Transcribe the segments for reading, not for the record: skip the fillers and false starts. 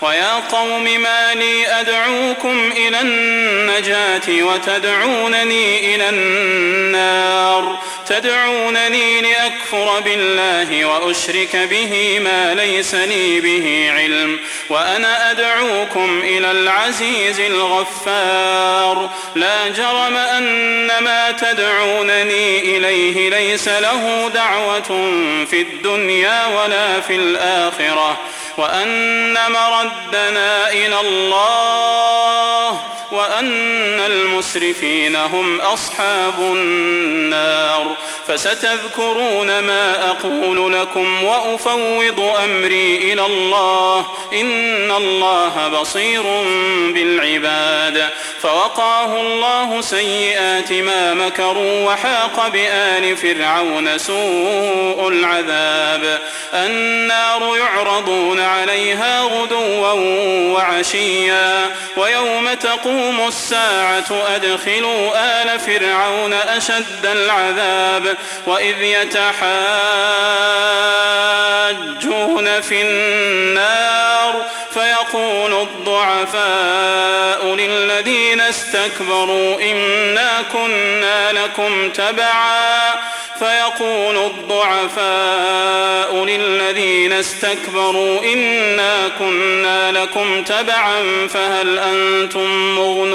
ويا قوم ما لي أدعوكم إلى النجاة وتدعونني إلى النار تدعونني لأكفر بالله وأشرك به ما ليس لي به علم وأنا أدعوكم إلى العزيز الغفار لا جرم أن ما تدعونني إليه ليس له دعوة في الدنيا ولا في الآخرة وأن مردنا إلى الله وأن المسرفين هم أصحاب النار فستذكرون ما أقول لكم وأفوض أمري إلى الله إن الله بصير بالعباد فوقاه الله سيئات ما مكروا وحاق بآل فرعون سوء العذاب النار يعرضون عليها غدوا وعشيا ويوم تقوم الساعة أدخلوا آل فرعون أشد العذاب وإذ يتحاجون في النار فيقول الضعفاء للذين استكبروا إنا كنا لكم تبعا فهل أنتم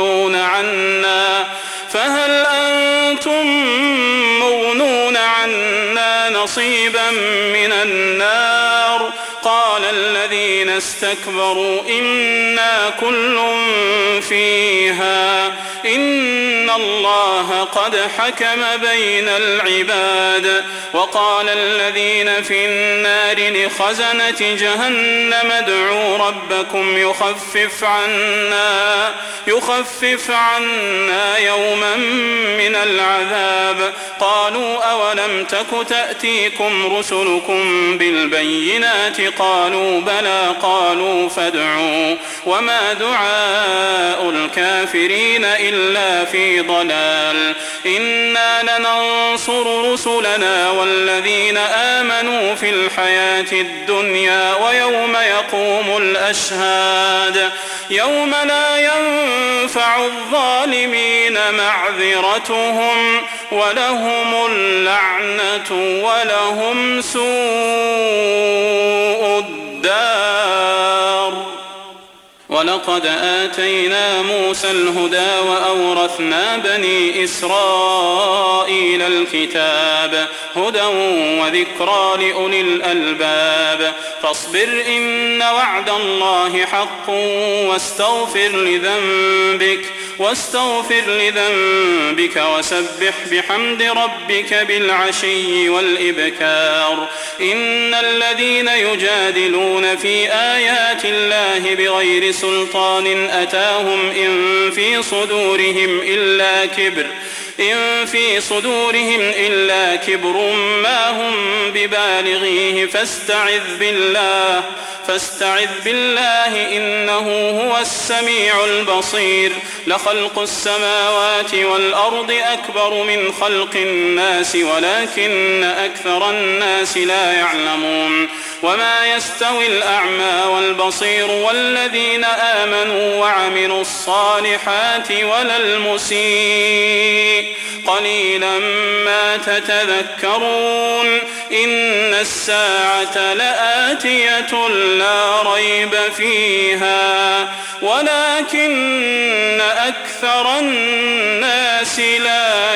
مغنون عنا نصيبا من النار قال الذين استكبروا إنا كل فيها إن الله قد حكم بين العباد وقال الذين في النار لخزنة جهنم ادعوا ربكم يخفف عنا يوما من العذاب قالوا أولم تك تأتيكم رسلكم بالبينات قالوا بلى قالوا فادعوا وما دعاء الكافرين إلا في ضلال إنا لننصر رسلنا والذين آمنوا في الحياة الدنيا ويوم يقوم الأشهاد يوم لا ينفع الظالمين معذرتهم ولهم اللعنة ولهم سوء الدار ولقد آتينا موسى الهدى وأورثنا بني إسرائيل الكتاب هدى وذكرى لأولي الألباب فاصبر إن وعد الله حق واستغفر لذنبك وسبح بحمد ربك بالعشي والإبكار إن الذين يجادلون في آيات الله بغير سلطان أتاهم إن في صدورهم إلا كبر ما هم ببالغيه فاستعذ بالله إنه هو السميع البصير لخلق السماوات والأرض أكبر من خلق الناس ولكن أكثر الناس لا يعلمون وما يستوي الأعمى والبصير والذين آمنوا وعملوا الصالحات ولا المسيء قليلا ما تتذكرون إن الساعة لآتية لا ريب فيها ولكن أكثر الناس لا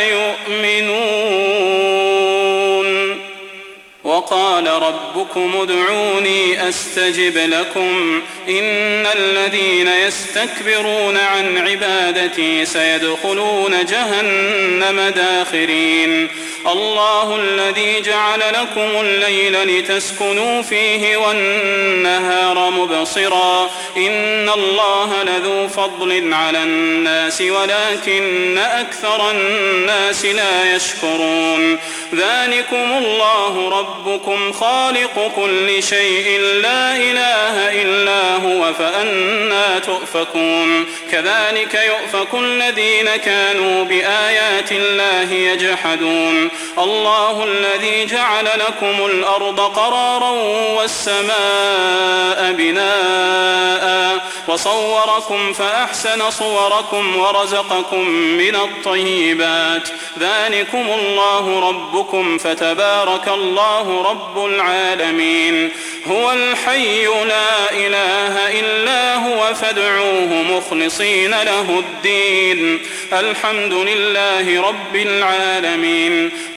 يؤمنون وقال ربكم ادعوني أستجب لكم إن الذين يستكبرون عن عبادتي سيدخلون جهنم داخرين الله الذي جعل لكم الليل لتسكنوا فيه والنهار مبصرا إن الله لذو فضل على الناس ولكن أكثر الناس لا يشكرون ذلكم الله ربكم خالق كل شيء لا إله إلا هو فأنا تؤفكون كذلك يؤفك الذين كانوا بآيات الله يجحدون الله الذي جعل لكم الأرض قرارا والسماء بناء وصوركم فأحسن صوركم ورزقكم من الطيبات ذلكم الله ربكم فتبارك الله رب العالمين هو الحي لا إله إلا هو فادعوه مخلصين له الدين الحمد لله رب العالمين